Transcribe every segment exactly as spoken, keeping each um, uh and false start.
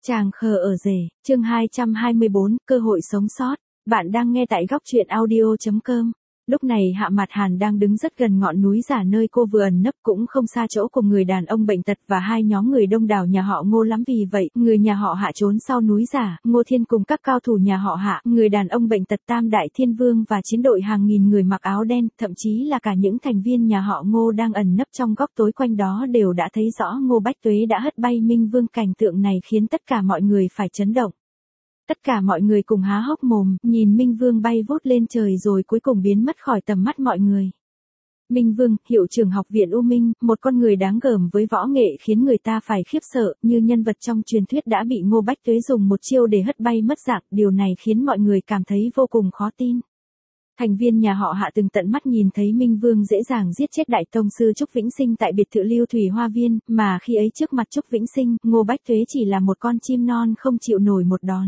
Chàng khờ ở rể, chương hai trăm hai mươi bốn, cơ hội sống sót. Bạn đang nghe tại góc truyện audio chấm com. Lúc này Hạ Mạt Hàn đang đứng rất gần ngọn núi giả nơi cô vừa ẩn nấp, cũng không xa chỗ của người đàn ông bệnh tật và hai nhóm người đông đảo nhà họ Ngô lắm. Vì vậy, người nhà họ Hạ trốn sau núi giả, Ngô Thiên cùng các cao thủ nhà họ Hạ, người đàn ông bệnh tật Tam Đại Thiên Vương và chiến đội hàng nghìn người mặc áo đen, thậm chí là cả những thành viên nhà họ Ngô đang ẩn nấp trong góc tối quanh đó đều đã thấy rõ Ngô Bách Tuế đã hất bay Minh Vương. Cảnh tượng này khiến tất cả mọi người phải chấn động. Tất cả mọi người cùng há hốc mồm, nhìn Minh Vương bay vút lên trời rồi cuối cùng biến mất khỏi tầm mắt mọi người. Minh Vương, hiệu trưởng học viện U Minh, một con người đáng gờm với võ nghệ khiến người ta phải khiếp sợ, như nhân vật trong truyền thuyết đã bị Ngô Bách Tuế dùng một chiêu để hất bay mất dạng, điều này khiến mọi người cảm thấy vô cùng khó tin. Thành viên nhà họ Hạ từng tận mắt nhìn thấy Minh Vương dễ dàng giết chết đại tông sư Trúc Vĩnh Sinh tại biệt thự Lưu Thủy Hoa Viên, mà khi ấy trước mặt Trúc Vĩnh Sinh, Ngô Bách Tuế chỉ là một con chim non không chịu nổi một đòn.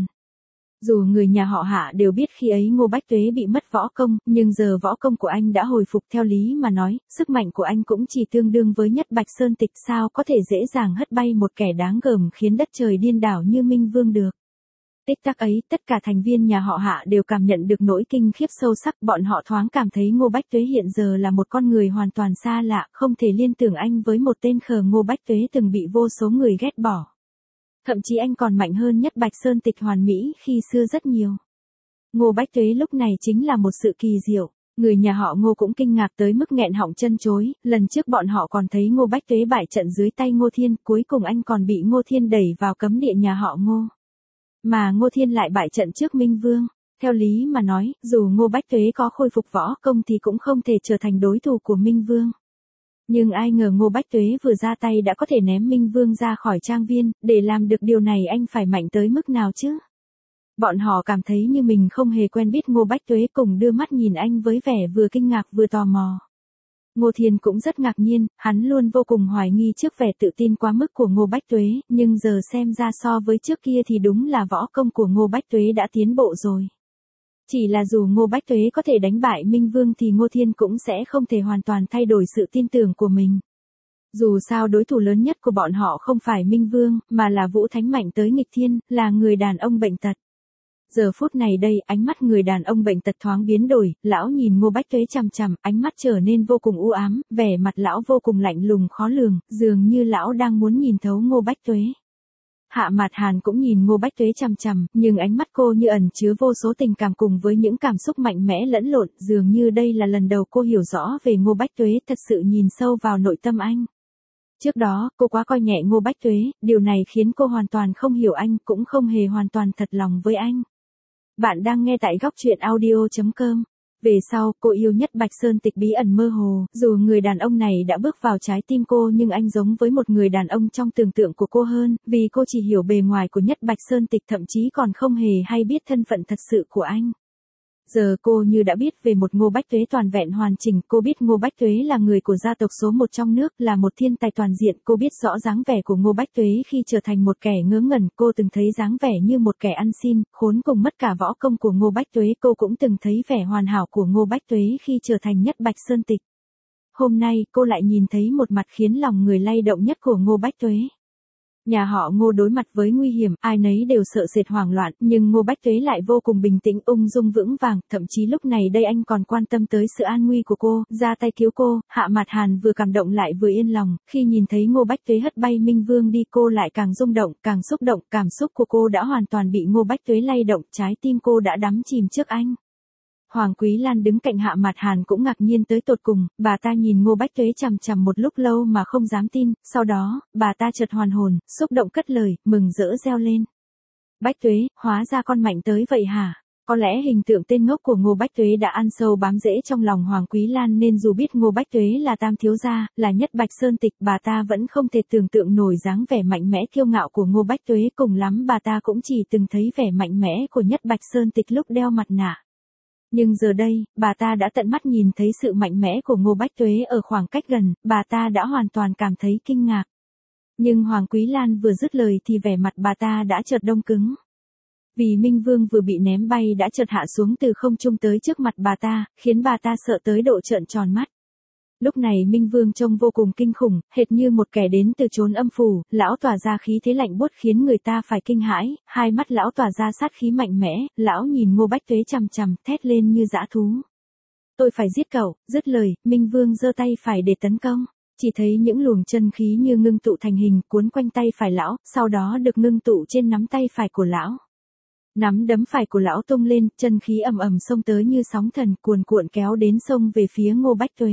Dù người nhà họ Hạ đều biết khi ấy Ngô Bách Tuế bị mất võ công, nhưng giờ võ công của anh đã hồi phục. Theo lý mà nói, sức mạnh của anh cũng chỉ tương đương với Nhất Bạch Sơn Tịch, sao có thể dễ dàng hất bay một kẻ đáng gờm khiến đất trời điên đảo như Minh Vương được. Tích tắc ấy, tất cả thành viên nhà họ Hạ đều cảm nhận được nỗi kinh khiếp sâu sắc. Bọn họ thoáng cảm thấy Ngô Bách Tuế hiện giờ là một con người hoàn toàn xa lạ, không thể liên tưởng anh với một tên khờ. Ngô Bách Tuế từng bị vô số người ghét bỏ. Thậm chí anh còn mạnh hơn Nhất Bạch Sơn Tịch hoàn mỹ khi xưa rất nhiều. Ngô Bách Tuế lúc này chính là một sự kỳ diệu. Người nhà họ Ngô cũng kinh ngạc tới mức nghẹn họng chân chối, lần trước bọn họ còn thấy Ngô Bách Tuế bại trận dưới tay Ngô Thiên, cuối cùng anh còn bị Ngô Thiên đẩy vào cấm địa nhà họ Ngô. Mà Ngô Thiên lại bại trận trước Minh Vương. Theo lý mà nói, dù Ngô Bách Tuế có khôi phục võ công thì cũng không thể trở thành đối thủ của Minh Vương. Nhưng ai ngờ Ngô Bách Tuế vừa ra tay đã có thể ném Minh Vương ra khỏi trang viên, để làm được điều này anh phải mạnh tới mức nào chứ? Bọn họ cảm thấy như mình không hề quen biết Ngô Bách Tuế, cùng đưa mắt nhìn anh với vẻ vừa kinh ngạc vừa tò mò. Ngô Thiên cũng rất ngạc nhiên, hắn luôn vô cùng hoài nghi trước vẻ tự tin quá mức của Ngô Bách Tuế, nhưng giờ xem ra so với trước kia thì đúng là võ công của Ngô Bách Tuế đã tiến bộ rồi. Chỉ là dù Ngô Bách Tuế có thể đánh bại Minh Vương thì Ngô Thiên cũng sẽ không thể hoàn toàn thay đổi sự tin tưởng của mình. Dù sao đối thủ lớn nhất của bọn họ không phải Minh Vương, mà là Vũ Thánh mạnh tới nghịch thiên, là người đàn ông bệnh tật. Giờ phút này đây, ánh mắt người đàn ông bệnh tật thoáng biến đổi, lão nhìn Ngô Bách Tuế chằm chằm, ánh mắt trở nên vô cùng u ám, vẻ mặt lão vô cùng lạnh lùng khó lường, dường như lão đang muốn nhìn thấu Ngô Bách Tuế. Hạ Mạt Hàn cũng nhìn Ngô Bách Tuế chằm chằm, nhưng ánh mắt cô như ẩn chứa vô số tình cảm cùng với những cảm xúc mạnh mẽ lẫn lộn, dường như đây là lần đầu cô hiểu rõ về Ngô Bách Tuế, thật sự nhìn sâu vào nội tâm anh. Trước đó, cô quá coi nhẹ Ngô Bách Tuế, điều này khiến cô hoàn toàn không hiểu anh, cũng không hề hoàn toàn thật lòng với anh. Bạn đang nghe tại góc truyện audio chấm com. Về sau, cô yêu Nhất Bạch Sơn Tịch bí ẩn mơ hồ, dù người đàn ông này đã bước vào trái tim cô nhưng anh giống với một người đàn ông trong tưởng tượng của cô hơn, vì cô chỉ hiểu bề ngoài của Nhất Bạch Sơn Tịch, thậm chí còn không hề hay biết thân phận thật sự của anh. Giờ cô như đã biết về một Ngô Bách Tuế toàn vẹn hoàn chỉnh, cô biết Ngô Bách Tuế là người của gia tộc số một trong nước, là một thiên tài toàn diện, cô biết rõ dáng vẻ của Ngô Bách Tuế khi trở thành một kẻ ngớ ngẩn, cô từng thấy dáng vẻ như một kẻ ăn xin, khốn cùng mất cả võ công của Ngô Bách Tuế, cô cũng từng thấy vẻ hoàn hảo của Ngô Bách Tuế khi trở thành Nhất Bạch Sơn Tịch. Hôm nay, cô lại nhìn thấy một mặt khiến lòng người lay động nhất của Ngô Bách Tuế. Nhà họ Ngô đối mặt với nguy hiểm, ai nấy đều sợ sệt hoảng loạn, nhưng Ngô Bách Tuế lại vô cùng bình tĩnh, ung dung vững vàng, thậm chí lúc này đây anh còn quan tâm tới sự an nguy của cô, ra tay cứu cô. Hạ Mạt Hàn vừa cảm động lại vừa yên lòng, khi nhìn thấy Ngô Bách Tuế hất bay Minh Vương đi cô lại càng rung động, càng xúc động, cảm xúc của cô đã hoàn toàn bị Ngô Bách Tuế lay động, trái tim cô đã đắm chìm trước anh. Hoàng Quý Lan đứng cạnh Hạ Mạt Hàn cũng ngạc nhiên tới tột cùng, bà ta nhìn Ngô Bách Tuế chằm chằm một lúc lâu mà không dám tin, sau đó, bà ta chợt hoàn hồn, xúc động cất lời, mừng rỡ reo lên. Bách Tuế, hóa ra con mạnh tới vậy hả? Có lẽ hình tượng tên ngốc của Ngô Bách Tuế đã ăn sâu bám rễ trong lòng Hoàng Quý Lan nên dù biết Ngô Bách Tuế là tam thiếu gia, là Nhất Bạch Sơn Tịch, bà ta vẫn không thể tưởng tượng nổi dáng vẻ mạnh mẽ kiêu ngạo của Ngô Bách Tuế, cùng lắm bà ta cũng chỉ từng thấy vẻ mạnh mẽ của Nhất Bạch Sơn Tịch lúc đeo mặt nạ. Nhưng giờ đây, bà ta đã tận mắt nhìn thấy sự mạnh mẽ của Ngô Bách Tuế ở khoảng cách gần, bà ta đã hoàn toàn cảm thấy kinh ngạc. Nhưng Hoàng Quý Lan vừa dứt lời thì vẻ mặt bà ta đã chợt đông cứng. Vì Minh Vương vừa bị ném bay đã chợt hạ xuống từ không trung tới trước mặt bà ta, khiến bà ta sợ tới độ trợn tròn mắt. Lúc này Minh Vương trông vô cùng kinh khủng, hệt như một kẻ đến từ chốn âm phủ, lão tỏa ra khí thế lạnh buốt khiến người ta phải kinh hãi, hai mắt lão tỏa ra sát khí mạnh mẽ, lão nhìn Ngô Bách Tuế chằm chằm, thét lên như dã thú. Tôi phải giết cậu, dứt lời, Minh Vương giơ tay phải để tấn công. Chỉ thấy những luồng chân khí như ngưng tụ thành hình cuốn quanh tay phải lão, sau đó được ngưng tụ trên nắm tay phải của lão. Nắm đấm phải của lão tung lên, chân khí ầm ầm xông tới như sóng thần cuồn cuộn kéo đến sông về phía Ngô Bách Tuế.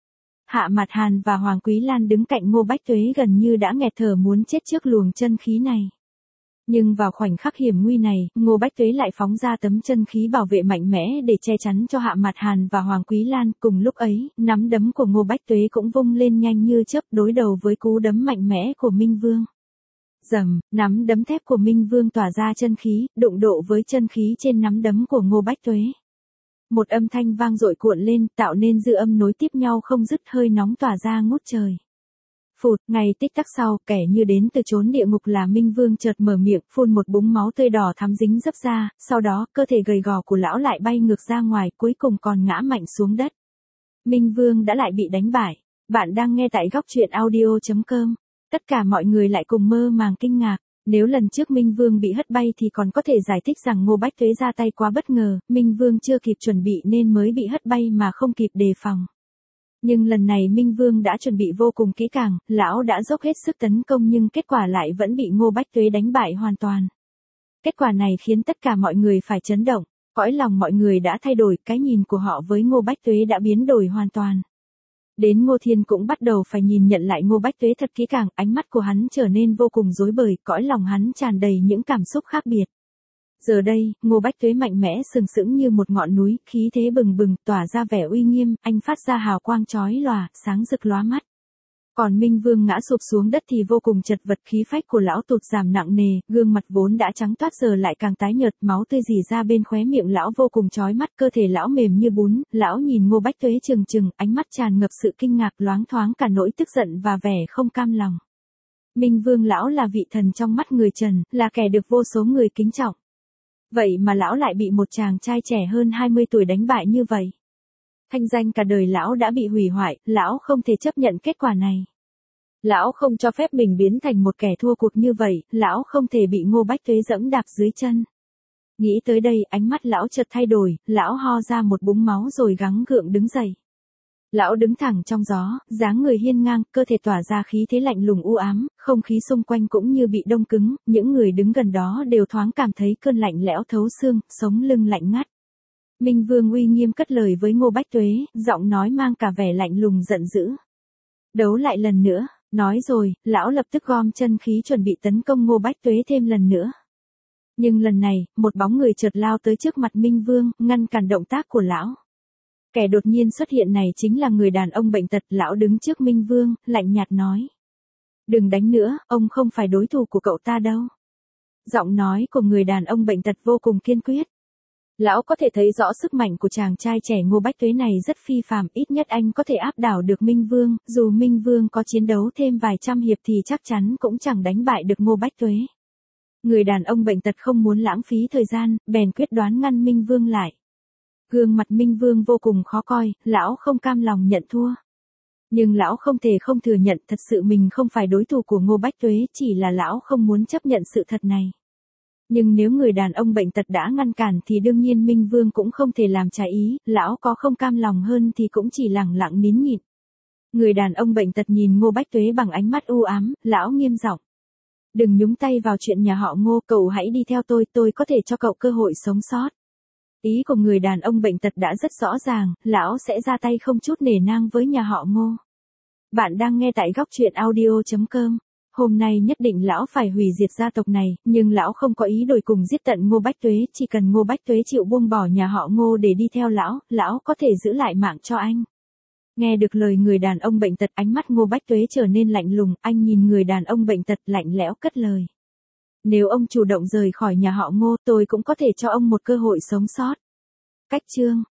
Hạ Mạt Hàn và Hoàng Quý Lan đứng cạnh Ngô Bách Tuế gần như đã nghẹt thở muốn chết trước luồng chân khí này. Nhưng vào khoảnh khắc hiểm nguy này, Ngô Bách Tuế lại phóng ra tấm chân khí bảo vệ mạnh mẽ để che chắn cho Hạ Mạt Hàn và Hoàng Quý Lan. Cùng lúc ấy, nắm đấm của Ngô Bách Tuế cũng vung lên nhanh như chớp đối đầu với cú đấm mạnh mẽ của Minh Vương. Rầm, nắm đấm thép của Minh Vương tỏa ra chân khí, đụng độ với chân khí trên nắm đấm của Ngô Bách Tuế. Một âm thanh vang dội cuộn lên, tạo nên dư âm nối tiếp nhau không dứt, hơi nóng tỏa ra ngút trời. Phụt, ngay tích tắc sau, kẻ như đến từ chốn địa ngục là Minh Vương chợt mở miệng, phun một búng máu tươi đỏ thắm dính dấp ra, sau đó, cơ thể gầy gò của lão lại bay ngược ra ngoài, cuối cùng còn ngã mạnh xuống đất. Minh Vương đã lại bị đánh bại. Bạn đang nghe tại góc truyện audio chấm com. Tất cả mọi người lại cùng mơ màng kinh ngạc. Nếu lần trước Minh Vương bị hất bay thì còn có thể giải thích rằng Ngô Bách Tuế ra tay quá bất ngờ, Minh Vương chưa kịp chuẩn bị nên mới bị hất bay mà không kịp đề phòng. Nhưng lần này Minh Vương đã chuẩn bị vô cùng kỹ càng, lão đã dốc hết sức tấn công nhưng kết quả lại vẫn bị Ngô Bách Tuế đánh bại hoàn toàn. Kết quả này khiến tất cả mọi người phải chấn động, cõi lòng mọi người đã thay đổi, cái nhìn của họ với Ngô Bách Tuế đã biến đổi hoàn toàn. Đến Ngô Thiên cũng bắt đầu phải nhìn nhận lại Ngô Bách Tuế thật kỹ càng, ánh mắt của hắn trở nên vô cùng rối bời, cõi lòng hắn tràn đầy những cảm xúc khác biệt. Giờ đây, Ngô Bách Tuế mạnh mẽ sừng sững như một ngọn núi, khí thế bừng bừng, tỏa ra vẻ uy nghiêm, anh phát ra hào quang chói lòa, sáng rực lóa mắt. Còn Minh Vương ngã sụp xuống đất thì vô cùng chật vật, khí phách của lão tụt giảm nặng nề, gương mặt vốn đã trắng toát giờ lại càng tái nhợt, máu tươi rỉ ra bên khóe miệng lão vô cùng chói mắt, cơ thể lão mềm như bún, lão nhìn Ngô Bách Tuế trừng trừng, ánh mắt tràn ngập sự kinh ngạc, loáng thoáng cả nỗi tức giận và vẻ không cam lòng. Minh Vương lão là vị thần trong mắt người trần, là kẻ được vô số người kính trọng. Vậy mà lão lại bị một chàng trai trẻ hơn hai mươi tuổi đánh bại như vậy. Thanh danh cả đời lão đã bị hủy hoại, lão không thể chấp nhận kết quả này. Lão không cho phép mình biến thành một kẻ thua cuộc như vậy, lão không thể bị Ngô Bách Tuế dẫm đạp dưới chân. Nghĩ tới đây, ánh mắt lão chợt thay đổi, lão ho ra một búng máu rồi gắng gượng đứng dậy. Lão đứng thẳng trong gió, dáng người hiên ngang, cơ thể tỏa ra khí thế lạnh lùng u ám, không khí xung quanh cũng như bị đông cứng, những người đứng gần đó đều thoáng cảm thấy cơn lạnh lẽo thấu xương, sống lưng lạnh ngắt. Minh Vương uy nghiêm cất lời với Ngô Bách Tuế, giọng nói mang cả vẻ lạnh lùng giận dữ. Đấu lại lần nữa, nói rồi, lão lập tức gom chân khí chuẩn bị tấn công Ngô Bách Tuế thêm lần nữa. Nhưng lần này, một bóng người chợt lao tới trước mặt Minh Vương, ngăn cản động tác của lão. Kẻ đột nhiên xuất hiện này chính là người đàn ông bệnh tật, lão đứng trước Minh Vương, lạnh nhạt nói. Đừng đánh nữa, ông không phải đối thủ của cậu ta đâu. Giọng nói của người đàn ông bệnh tật vô cùng kiên quyết. Lão có thể thấy rõ sức mạnh của chàng trai trẻ Ngô Bách Tuế này rất phi phàm, ít nhất anh có thể áp đảo được Minh Vương, dù Minh Vương có chiến đấu thêm vài trăm hiệp thì chắc chắn cũng chẳng đánh bại được Ngô Bách Tuế. Người đàn ông bệnh tật không muốn lãng phí thời gian, bèn quyết đoán ngăn Minh Vương lại. Gương mặt Minh Vương vô cùng khó coi, lão không cam lòng nhận thua. Nhưng lão không thể không thừa nhận thật sự mình không phải đối thủ của Ngô Bách Tuế, chỉ là lão không muốn chấp nhận sự thật này. Nhưng nếu người đàn ông bệnh tật đã ngăn cản thì đương nhiên Minh Vương cũng không thể làm trái ý, lão có không cam lòng hơn thì cũng chỉ lẳng lặng nín nhịn. Người đàn ông bệnh tật nhìn Ngô Bách Tuế bằng ánh mắt u ám, lão nghiêm giọng. Đừng nhúng tay vào chuyện nhà họ Ngô, cậu hãy đi theo tôi, tôi có thể cho cậu cơ hội sống sót. Ý của người đàn ông bệnh tật đã rất rõ ràng, lão sẽ ra tay không chút nể nang với nhà họ Ngô. Bạn đang nghe tại góc truyện audio chấm com. Hôm nay nhất định lão phải hủy diệt gia tộc này, nhưng lão không có ý đổi cùng giết tận Ngô Bách Tuế, chỉ cần Ngô Bách Tuế chịu buông bỏ nhà họ Ngô để đi theo lão, lão có thể giữ lại mạng cho anh. Nghe được lời người đàn ông bệnh tật, ánh mắt Ngô Bách Tuế trở nên lạnh lùng, anh nhìn người đàn ông bệnh tật lạnh lẽo cất lời. Nếu ông chủ động rời khỏi nhà họ Ngô, tôi cũng có thể cho ông một cơ hội sống sót. Cách chương